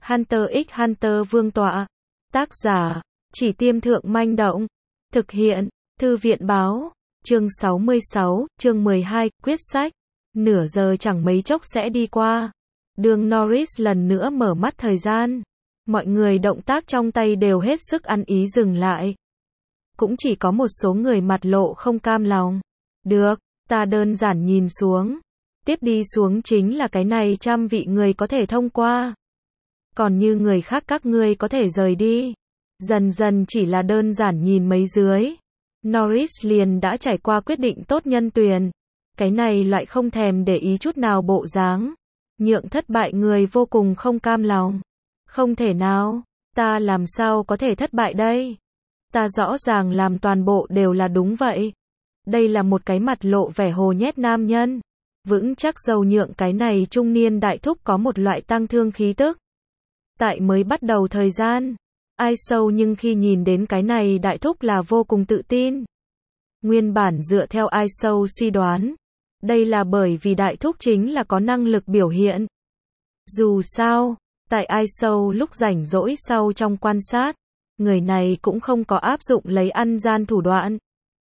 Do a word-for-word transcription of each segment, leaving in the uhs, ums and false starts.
Hunter x Hunter vương tọa. Tác giả, Chỉ Tiêm Thượng Manh Động. Thực hiện, Thư viện báo. Chương sáu mươi sáu, chương mười hai, quyết sách. Nửa giờ chẳng mấy chốc sẽ đi qua. Đường Norris lần nữa mở mắt thời gian. Mọi người động tác trong tay đều hết sức ăn ý dừng lại. Cũng chỉ có một số người mặt lộ không cam lòng. Được, ta đơn giản nhìn xuống. Tiếp đi xuống chính là cái này trăm vị người có thể thông qua. Còn như người khác các ngươi có thể rời đi. Dần dần chỉ là đơn giản nhìn mấy dưới. Norris liền đã trải qua quyết định tốt nhân tuyển. Cái này loại không thèm để ý chút nào bộ dáng. Nhượng thất bại người vô cùng không cam lòng. Không thể nào, ta làm sao có thể thất bại đây? Ta rõ ràng làm toàn bộ đều là đúng vậy. Đây là một cái mặt lộ vẻ hồ nhét nam nhân. Vững chắc dầu nhượng cái này trung niên đại thúc có một loại tăng thương khí tức. Tại mới bắt đầu thời gian, ai sâu nhưng khi nhìn đến cái này đại thúc là vô cùng tự tin. Nguyên bản dựa theo ai sâu suy đoán, đây là bởi vì đại thúc chính là có năng lực biểu hiện. Dù sao, tại ai sâu lúc rảnh rỗi sau trong quan sát, người này cũng không có áp dụng lấy ăn gian thủ đoạn,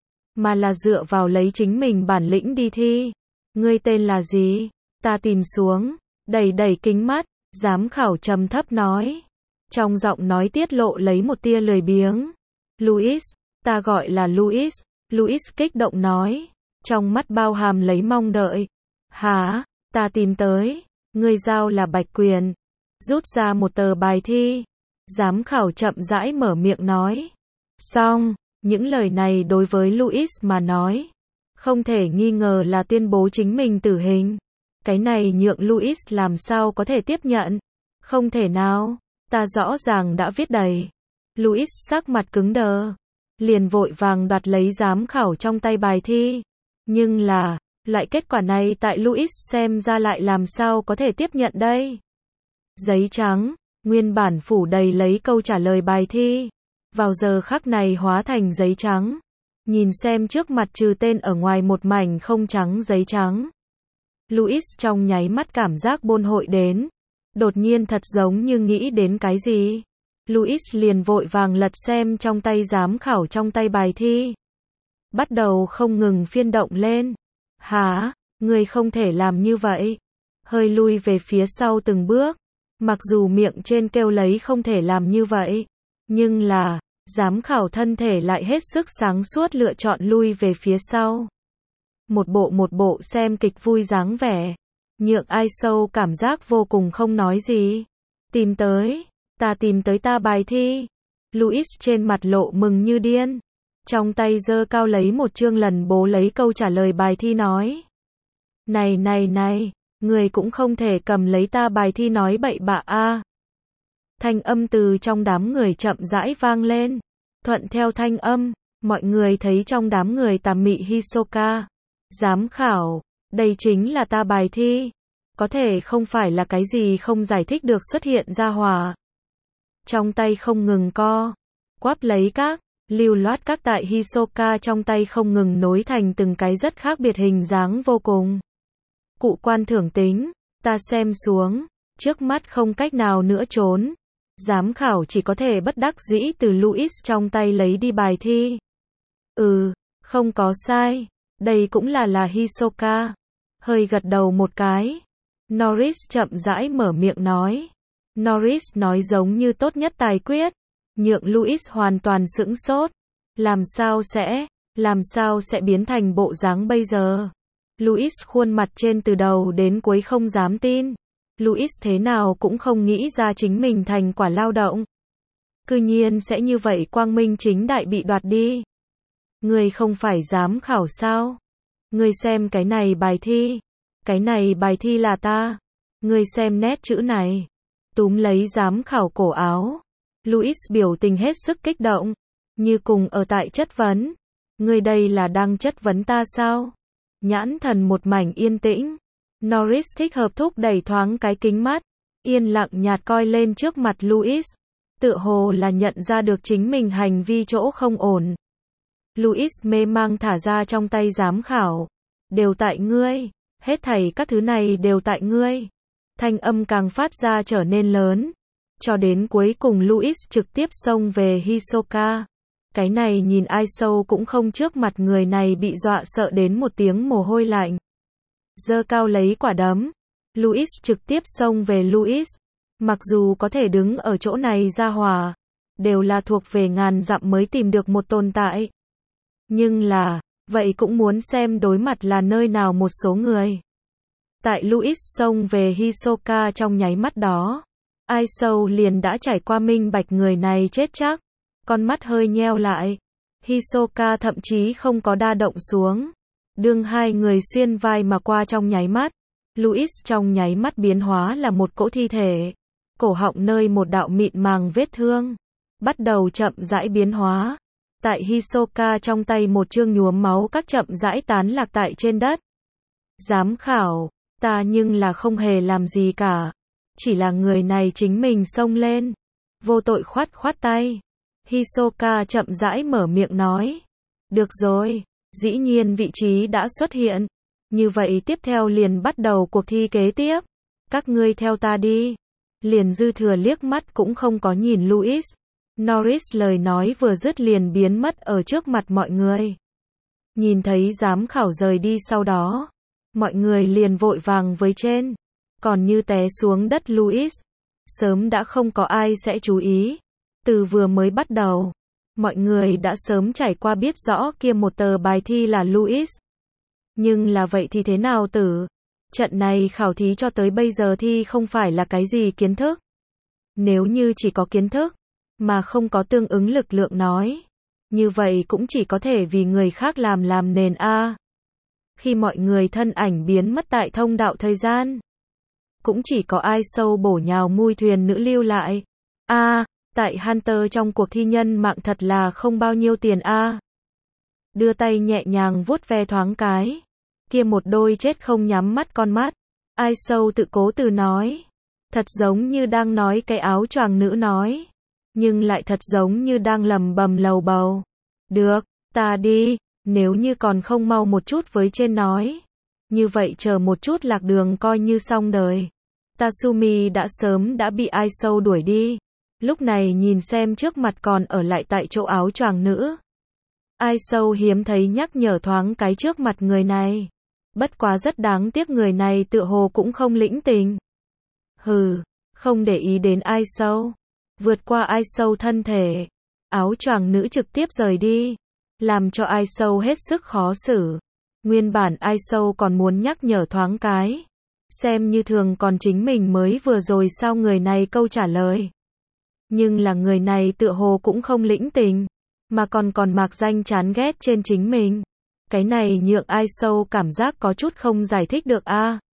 mà là dựa vào lấy chính mình bản lĩnh đi thi. Ngươi tên là gì? Ta tìm xuống, đẩy đẩy kính mắt, giám khảo trầm thấp nói. Trong giọng nói tiết lộ lấy một tia lười biếng. Louis, ta gọi là Louis, Louis kích động nói. Trong mắt bao hàm lấy mong đợi. Hả, ta tìm tới, ngươi giao là Bạch Quyền. Rút ra một tờ bài thi. Giám khảo chậm rãi mở miệng nói. Xong, những lời này đối với Louis mà nói, không thể nghi ngờ là tuyên bố chính mình tử hình. Cái này nhượng Louis làm sao có thể tiếp nhận. Không thể nào, ta rõ ràng đã viết đầy. Louis sắc mặt cứng đờ, liền vội vàng đoạt lấy giám khảo trong tay bài thi. Nhưng là, loại kết quả này tại Louis xem ra lại làm sao có thể tiếp nhận đây. Giấy trắng, nguyên bản phủ đầy lấy câu trả lời bài thi, vào giờ khắc này hóa thành giấy trắng. Nhìn xem trước mặt trừ tên ở ngoài một mảnh không trắng giấy trắng. Louis trong nháy mắt cảm giác bôn hội đến. Đột nhiên thật giống như nghĩ đến cái gì. Louis liền vội vàng lật xem trong tay giám khảo trong tay bài thi. Bắt đầu không ngừng phiên động lên. Hả, người không thể làm như vậy. Hơi lui về phía sau từng bước. Mặc dù miệng trên kêu lấy không thể làm như vậy. Nhưng là, giám khảo thân thể lại hết sức sáng suốt lựa chọn lui về phía sau. Một bộ một bộ xem kịch vui dáng vẻ. Nhượng ai sâu cảm giác vô cùng không nói gì. Tìm tới, ta tìm tới ta bài thi. Louis trên mặt lộ mừng như điên. Trong tay giơ cao lấy một chương lần bố lấy câu trả lời bài thi nói. Này này này, người cũng không thể cầm lấy ta bài thi nói bậy bạ a. Thanh âm từ trong đám người chậm rãi vang lên. Thuận theo thanh âm, mọi người thấy trong đám người tà mị Hisoka. Giám khảo, đây chính là ta bài thi. Có thể không phải là cái gì không giải thích được xuất hiện ra hỏa. Trong tay không ngừng co, quắp lấy các, lưu loát các tại Hisoka trong tay không ngừng nối thành từng cái rất khác biệt hình dáng vô cùng. Cụ quan thưởng tính, ta xem xuống, trước mắt không cách nào nữa trốn. Giám khảo chỉ có thể bất đắc dĩ từ Louis trong tay lấy đi bài thi. Ừ, không có sai, đây cũng là là Hisoka. Hơi gật đầu một cái. Norris chậm rãi mở miệng nói. Norris nói giống như tốt nhất tài quyết. Nhượng Louis hoàn toàn sững sốt. Làm sao sẽ, làm sao sẽ biến thành bộ dáng bây giờ? Louis khuôn mặt trên từ đầu đến cuối không dám tin. Louis thế nào cũng không nghĩ ra chính mình thành quả lao động. Cư nhiên sẽ như vậy quang minh chính đại bị đoạt đi. Người không phải giám khảo sao? Người xem cái này bài thi. Cái này bài thi là ta. Người xem nét chữ này. Túm lấy giám khảo cổ áo. Louis biểu tình hết sức kích động. Như cùng ở tại chất vấn. Người đây là đang chất vấn ta sao? Nhãn thần một mảnh yên tĩnh. Norris thích hợp thúc đẩy thoáng cái kính mắt. Yên lặng nhạt coi lên trước mặt Louis. Tựa hồ là nhận ra được chính mình hành vi chỗ không ổn. Louis mê mang thả ra trong tay giám khảo. Đều tại ngươi. Hết thảy các thứ này đều tại ngươi. Thanh âm càng phát ra trở nên lớn. cho đến cuối cùng Louis trực tiếp xông về Hisoka. Cái này nhìn ai sâu cũng không, trước mặt người này bị dọa sợ đến một tiếng mồ hôi lạnh. Giơ cao lấy quả đấm, Louis trực tiếp xông về Louis. Mặc dù có thể đứng ở chỗ này ra hòa, đều là thuộc về ngàn dặm mới tìm được một tồn tại. Nhưng là, vậy cũng muốn xem đối mặt là nơi nào một số người. Tại Louis xông về Hisoka trong nháy mắt đó, ai sâu liền đã trải qua minh bạch người này chết chắc. Con mắt hơi nheo lại. Hisoka thậm chí không có đa động xuống. Đương hai người xuyên vai mà qua trong nháy mắt, Louis trong nháy mắt biến hóa là một cỗ thi thể. Cổ họng nơi một đạo mịn màng vết thương bắt đầu chậm rãi biến hóa. Tại Hisoka trong tay một chương nhuốm máu các chậm rãi tán lạc tại trên đất. Giám khảo, ta nhưng là không hề làm gì cả. Chỉ là người này chính mình xông lên. Vô tội khoát khoát tay. Hisoka chậm rãi mở miệng nói. Được rồi, dĩ nhiên vị trí đã xuất hiện. Như vậy tiếp theo liền bắt đầu cuộc thi kế tiếp. Các ngươi theo ta đi. Liền dư thừa liếc mắt cũng không có nhìn Louis. Norris lời nói vừa dứt liền biến mất ở trước mặt mọi người. Nhìn thấy giám khảo rời đi sau đó, mọi người liền vội vàng với trên. Còn như té xuống đất Louis, sớm đã không có ai sẽ chú ý. Từ vừa mới bắt đầu, mọi người đã sớm trải qua biết rõ kia một tờ bài thi là Louis. Nhưng là vậy thì thế nào tử? Trận này khảo thí cho tới bây giờ thì không phải là cái gì kiến thức. Nếu như chỉ có kiến thức, mà không có tương ứng lực lượng nói, như vậy cũng chỉ có thể vì người khác làm làm nền A. Khi mọi người thân ảnh biến mất tại thông đạo thời gian, cũng chỉ có ai sâu bổ nhào mui thuyền nữ lưu lại. A, tại Hunter trong cuộc thi nhân mạng thật là không bao nhiêu tiền A. Đưa tay nhẹ nhàng vuốt ve thoáng cái. Kia một đôi chết không nhắm mắt con mắt. Ai sâu tự cố từ nói. Thật giống như đang nói cái áo choàng nữ nói. Nhưng lại thật giống như đang lầm bầm lầu bầu. Được, ta đi, nếu như còn không mau một chút với trên nói. Như vậy chờ một chút lạc đường coi như xong đời. Tatsumi đã sớm đã bị ai sâu đuổi đi. Lúc này nhìn xem trước mặt còn ở lại tại chỗ áo choàng nữ. Ai sâu hiếm thấy nhắc nhở thoáng cái trước mặt người này. Bất quá rất đáng tiếc người này tựa hồ cũng không lĩnh tình. Hừ, không để ý đến ai sâu. Vượt qua ai sâu thân thể. Áo choàng nữ trực tiếp rời đi. Làm cho ai sâu hết sức khó xử. Nguyên bản ai sâu còn muốn nhắc nhở thoáng cái. Xem như thường còn chính mình mới vừa rồi sao người này câu trả lời. Nhưng là người này tựa hồ cũng không lĩnh tình. Mà còn còn mạc danh chán ghét trên chính mình. Cái này nhượng ai sâu cảm giác có chút không giải thích được a. À.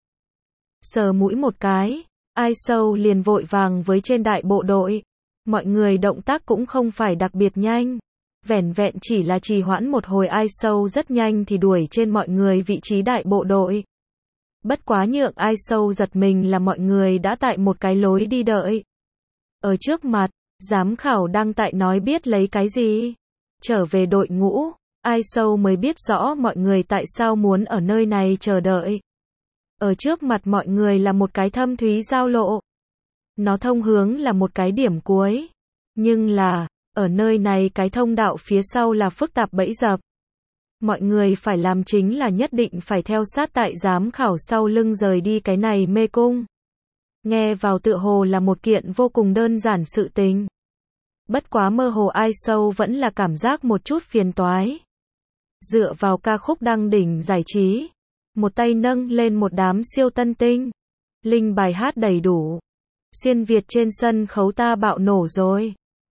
Sờ mũi một cái, ai sâu liền vội vàng với trên đại bộ đội. Mọi người động tác cũng không phải đặc biệt nhanh. Vẻn vẹn chỉ là trì hoãn một hồi ai sâu rất nhanh thì đuổi trên mọi người vị trí đại bộ đội. Bất quá nhượng ai sâu giật mình là mọi người đã tại một cái lối đi đợi. Ở trước mặt, giám khảo đang tại nói biết lấy cái gì. Trở về đội ngũ, ai sâu mới biết rõ mọi người tại sao muốn ở nơi này chờ đợi. Ở trước mặt mọi người là một cái thâm thúy giao lộ. Nó thông hướng là một cái điểm cuối. Nhưng là, ở nơi này cái thông đạo phía sau là phức tạp bẫy dập. Mọi người phải làm chính là nhất định phải theo sát tại giám khảo sau lưng rời đi cái này mê cung. Nghe vào tựa hồ là một kiện vô cùng đơn giản sự tình. Bất quá mơ hồ ai sâu vẫn là cảm giác một chút phiền toái. Dựa vào ca khúc đăng đỉnh giải trí. Một tay nâng lên một đám siêu tân tinh. Linh bài hát đầy đủ. Xuyên Việt trên sân khấu ta bạo nổ rồi.